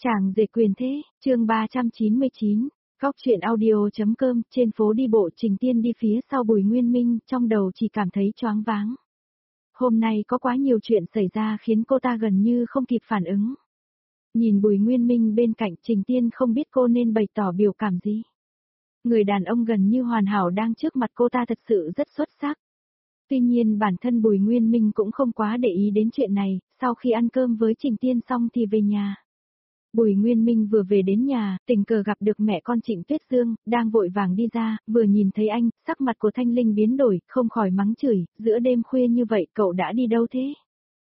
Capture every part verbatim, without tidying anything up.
Chàng rể quyền thế, chương ba trăm chín mươi chín, góc truyện audio.com, trên phố đi bộ Trình Tiên đi phía sau Bùi Nguyên Minh, trong đầu chỉ cảm thấy choáng váng. Hôm nay có quá nhiều chuyện xảy ra khiến cô ta gần như không kịp phản ứng. Nhìn Bùi Nguyên Minh bên cạnh Trình Tiên không biết cô nên bày tỏ biểu cảm gì. Người đàn ông gần như hoàn hảo đang trước mặt cô ta thật sự rất xuất sắc. Tuy nhiên bản thân Bùi Nguyên Minh cũng không quá để ý đến chuyện này, sau khi ăn cơm với Trình Tiên xong thì về nhà. Bùi Nguyên Minh vừa về đến nhà, tình cờ gặp được mẹ con Trịnh Tuyết Dương, đang vội vàng đi ra, vừa nhìn thấy anh, sắc mặt của Thanh Linh biến đổi, không khỏi mắng chửi, giữa đêm khuya như vậy cậu đã đi đâu thế?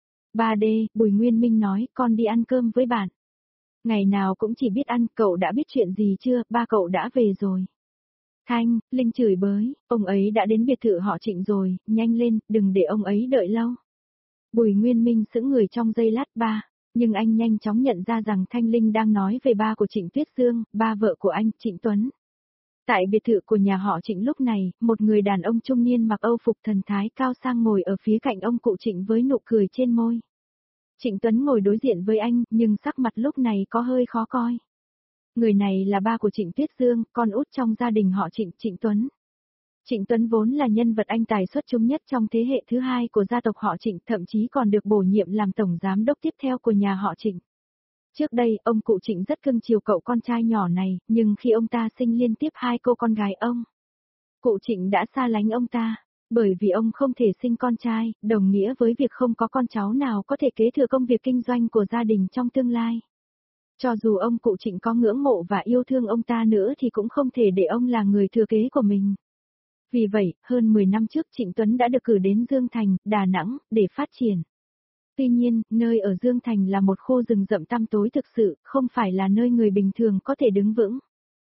ba D, Bùi Nguyên Minh nói, con đi ăn cơm với bạn. Ngày nào cũng chỉ biết ăn, cậu đã biết chuyện gì chưa, ba cậu đã về rồi. Thanh, Linh chửi bới, ông ấy đã đến biệt thự họ Trịnh rồi, nhanh lên, đừng để ông ấy đợi lâu. Bùi Nguyên Minh sững người trong giây lát ba. Nhưng anh nhanh chóng nhận ra rằng Thanh Linh đang nói về ba của Trịnh Tuyết Dương, ba vợ của anh, Trịnh Tuấn. Tại biệt thự của nhà họ Trịnh lúc này, một người đàn ông trung niên mặc âu phục thần thái cao sang ngồi ở phía cạnh ông cụ Trịnh với nụ cười trên môi. Trịnh Tuấn ngồi đối diện với anh, nhưng sắc mặt lúc này có hơi khó coi. Người này là ba của Trịnh Tuyết Dương, con út trong gia đình họ Trịnh, Trịnh Tuấn. Trịnh Tuấn vốn là nhân vật anh tài xuất chúng nhất trong thế hệ thứ hai của gia tộc họ Trịnh, thậm chí còn được bổ nhiệm làm tổng giám đốc tiếp theo của nhà họ Trịnh. Trước đây, ông cụ Trịnh rất cưng chiều cậu con trai nhỏ này, nhưng khi ông ta sinh liên tiếp hai cô con gái ông, cụ Trịnh đã xa lánh ông ta, bởi vì ông không thể sinh con trai, đồng nghĩa với việc không có con cháu nào có thể kế thừa công việc kinh doanh của gia đình trong tương lai. Cho dù ông cụ Trịnh có ngưỡng mộ và yêu thương ông ta nữa thì cũng không thể để ông là người thừa kế của mình. Vì vậy, hơn mười năm trước Trịnh Tuấn đã được cử đến Dương Thành, Đà Nẵng, để phát triển. Tuy nhiên, nơi ở Dương Thành là một khu rừng rậm tăm tối thực sự, không phải là nơi người bình thường có thể đứng vững.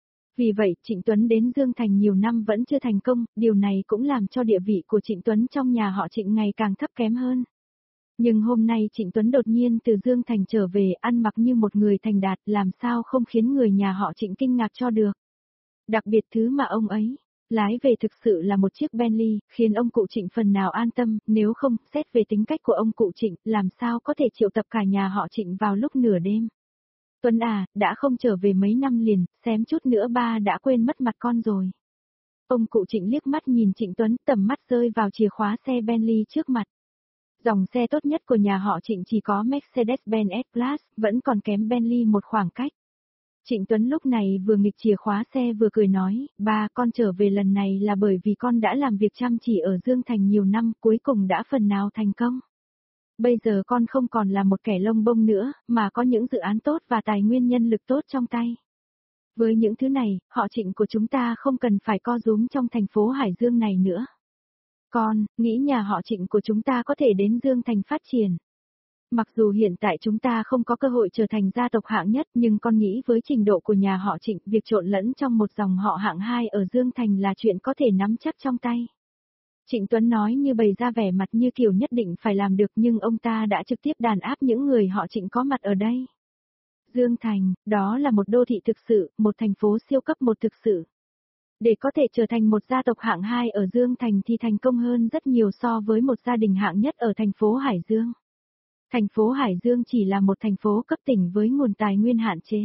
Vì vậy, Trịnh Tuấn đến Dương Thành nhiều năm vẫn chưa thành công, điều này cũng làm cho địa vị của Trịnh Tuấn trong nhà họ Trịnh ngày càng thấp kém hơn. Nhưng hôm nay Trịnh Tuấn đột nhiên từ Dương Thành trở về, ăn mặc như một người thành đạt, làm sao không khiến người nhà họ Trịnh kinh ngạc cho được. Đặc biệt thứ mà ông ấy lái về thực sự là một chiếc Bentley, khiến ông cụ Trịnh phần nào an tâm, nếu không, xét về tính cách của ông cụ Trịnh, làm sao có thể triệu tập cả nhà họ Trịnh vào lúc nửa đêm. Tuấn à, đã không trở về mấy năm liền, xém chút nữa ba đã quên mất mặt con rồi. Ông cụ Trịnh liếc mắt nhìn Trịnh Tuấn, tầm mắt rơi vào chìa khóa xe Bentley trước mặt. Dòng xe tốt nhất của nhà họ Trịnh chỉ có Mercedes-Benz S-Class, vẫn còn kém Bentley một khoảng cách. Trịnh Tuấn lúc này vừa nghịch chìa khóa xe vừa cười nói, ba, con trở về lần này là bởi vì con đã làm việc chăm chỉ ở Dương Thành nhiều năm, cuối cùng đã phần nào thành công. Bây giờ con không còn là một kẻ lông bông nữa, mà có những dự án tốt và tài nguyên nhân lực tốt trong tay. Với những thứ này, họ Trịnh của chúng ta không cần phải co rúm trong thành phố Hải Dương này nữa. Con, nghĩ nhà họ Trịnh của chúng ta có thể đến Dương Thành phát triển. Mặc dù hiện tại chúng ta không có cơ hội trở thành gia tộc hạng nhất, nhưng con nghĩ với trình độ của nhà họ Trịnh, việc trộn lẫn trong một dòng họ hạng hai ở Dương Thành là chuyện có thể nắm chắc trong tay. Trịnh Tuấn nói như bày ra vẻ mặt như kiểu nhất định phải làm được, nhưng ông ta đã trực tiếp đàn áp những người họ Trịnh có mặt ở đây. Dương Thành, đó là một đô thị thực sự, một thành phố siêu cấp một thực sự. Để có thể trở thành một gia tộc hạng hai ở Dương Thành thì thành công hơn rất nhiều so với một gia đình hạng nhất ở thành phố Hải Dương. Thành phố Hải Dương chỉ là một thành phố cấp tỉnh với nguồn tài nguyên hạn chế.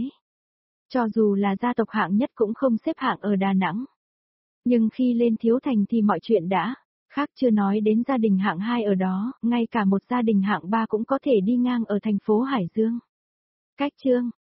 Cho dù là gia tộc hạng nhất cũng không xếp hạng ở Đà Nẵng. Nhưng khi lên thiếu thành thì mọi chuyện đã khác, chưa nói đến gia đình hạng hai ở đó, ngay cả một gia đình hạng ba cũng có thể đi ngang ở thành phố Hải Dương. Cách chương,